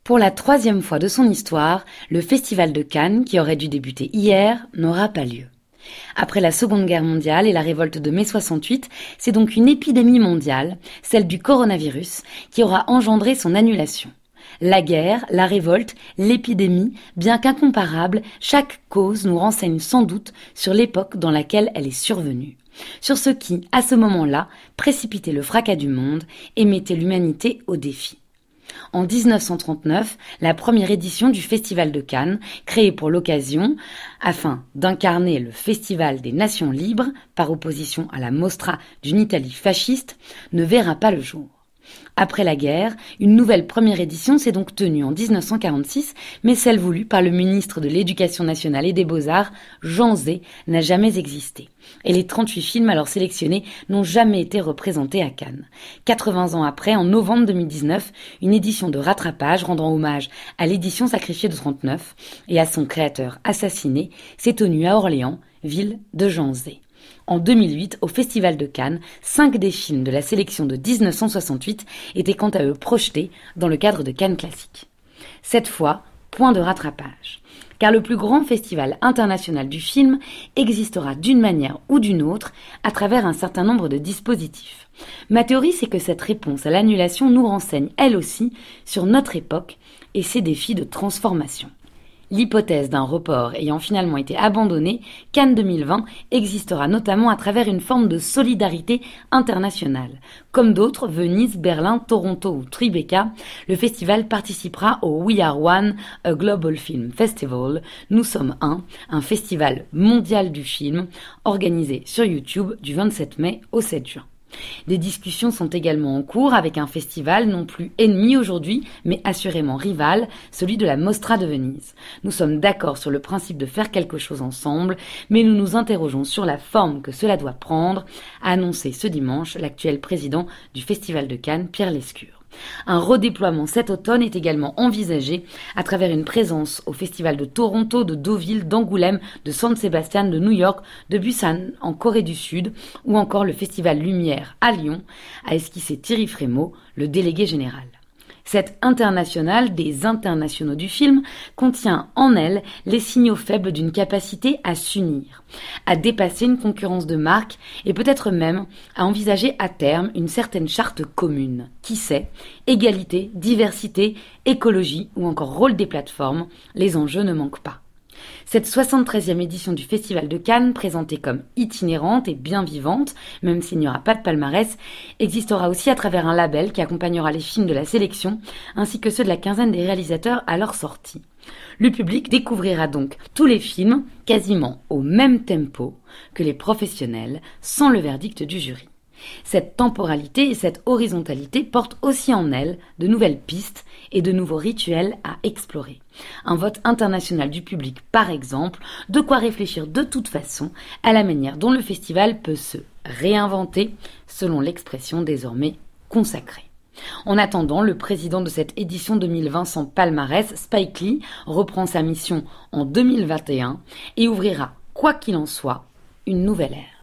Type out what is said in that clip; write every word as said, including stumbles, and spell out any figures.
Pour la troisième fois de son histoire, le Festival de Cannes, qui aurait dû débuter hier, n'aura pas lieu. Après la Seconde Guerre mondiale et la révolte de mai soixante-huit, c'est donc une épidémie mondiale, celle du coronavirus, qui aura engendré son annulation. La guerre, la révolte, l'épidémie, bien qu'incomparables, chaque cause nous renseigne sans doute sur l'époque dans laquelle elle est survenue. Sur ce qui, à ce moment-là, précipitait le fracas du monde et mettait l'humanité au défi. En dix-neuf cent trente-neuf, la première édition du Festival de Cannes, créée pour l'occasion, afin d'incarner le Festival des Nations libres, par opposition à la Mostra d'une Italie fasciste, ne verra pas le jour. Après la guerre, une nouvelle première édition s'est donc tenue en dix-neuf cent quarante-six, mais celle voulue par le ministre de l'Éducation nationale et des Beaux-Arts, Jean Zay, n'a jamais existé. Et les trente-huit films alors sélectionnés n'ont jamais été représentés à Cannes. quatre-vingts ans après, en novembre deux mille dix-neuf, une édition de rattrapage rendant hommage à l'édition sacrifiée de trente-neuf et à son créateur assassiné s'est tenue à Orléans, ville de Jean Zay. En deux mille huit, au Festival de Cannes, cinq des films de la sélection de dix-neuf cent soixante-huit étaient quant à eux projetés dans le cadre de Cannes Classique. Cette fois, point de rattrapage. Car le plus grand festival international du film existera d'une manière ou d'une autre à travers un certain nombre de dispositifs. Ma théorie, c'est que cette réponse à l'annulation nous renseigne, elle aussi, sur notre époque et ses défis de transformation. L'hypothèse d'un report ayant finalement été abandonnée, Cannes deux mille vingt existera notamment à travers une forme de solidarité internationale. Comme d'autres, Venise, Berlin, Toronto ou Tribeca, le festival participera au We Are One, a Global Film Festival. Nous sommes un, un festival mondial du film, organisé sur YouTube du vingt-sept mai au sept juin. Des discussions sont également en cours avec un festival non plus ennemi aujourd'hui, mais assurément rival, celui de la Mostra de Venise. Nous sommes d'accord sur le principe de faire quelque chose ensemble, mais nous nous interrogeons sur la forme que cela doit prendre, a annoncé ce dimanche l'actuel président du Festival de Cannes, Pierre Lescure. Un redéploiement cet automne est également envisagé à travers une présence au Festival de Toronto, de Deauville, d'Angoulême, de San Sebastian, de New York, de Busan en Corée du Sud ou encore le Festival Lumière à Lyon, a esquissé Thierry Frémaux, le délégué général. Cette internationale des internationaux du film contient en elle les signaux faibles d'une capacité à s'unir, à dépasser une concurrence de marques et peut-être même à envisager à terme une certaine charte commune. Qui sait, égalité, diversité, écologie ou encore rôle des plateformes, les enjeux ne manquent pas. Cette soixante-treizième édition du Festival de Cannes, présentée comme itinérante et bien vivante, même s'il n'y aura pas de palmarès, existera aussi à travers un label qui accompagnera les films de la sélection, ainsi que ceux de la quinzaine des réalisateurs à leur sortie. Le public découvrira donc tous les films, quasiment au même tempo que les professionnels, sans le verdict du jury. Cette temporalité et cette horizontalité portent aussi en elles de nouvelles pistes et de nouveaux rituels à explorer. Un vote international du public, par exemple, de quoi réfléchir de toute façon à la manière dont le festival peut se réinventer, selon l'expression désormais consacrée. En attendant, le président de cette édition deux mille vingt sans palmarès, Spike Lee, reprend sa mission en deux mille vingt et un et ouvrira, quoi qu'il en soit, une nouvelle ère.